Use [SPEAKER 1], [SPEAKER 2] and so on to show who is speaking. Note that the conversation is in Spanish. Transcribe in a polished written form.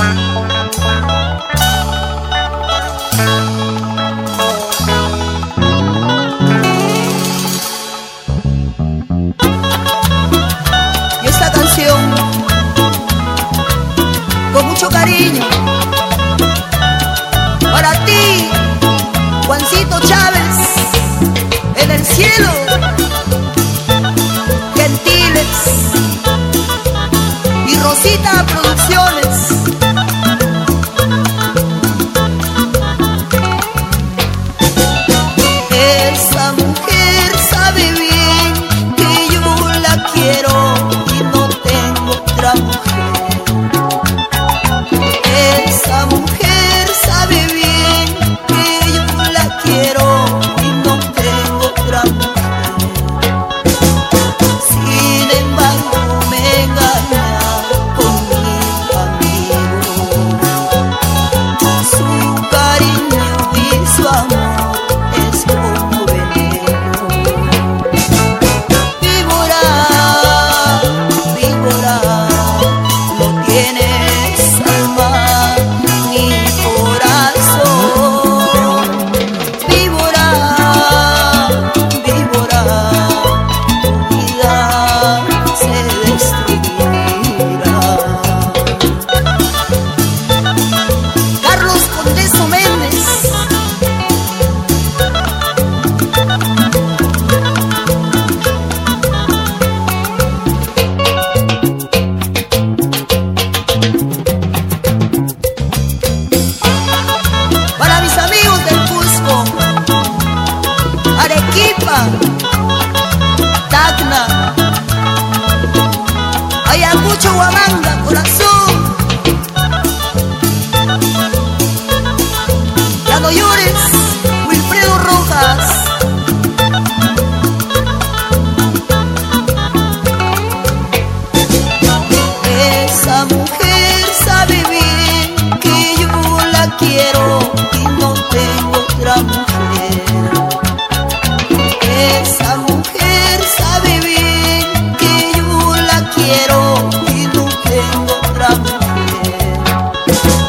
[SPEAKER 1] Y esta canción, con mucho cariño, para ti, Juancito Chávez, en el cielo, Gentiles y Rosita Producciones. Esa mujer sabe bien que yo la quiero y no tengo otra mujer. Esa mujer sabe bien que yo la quiero y no tengo otra mujer. Sin embargo me engaña con mi amigo. Su cariño y su amor es como veneno. Víbora, víbora, no tienes alma ni corazón. Víbora, víbora, tu vida se destruirá. Carlos Condeso Méndez. Para mis amigos del Cusco, Arequipa, Tacna, Ayacucho, Huamanga, corazón. Ya no llores, Wilfredo Rojas. Esa mujer sabe bien que yo la quiero y no tengo otra mujer. Esa mujer sabe bien que yo la quiero y no tengo otra mujer.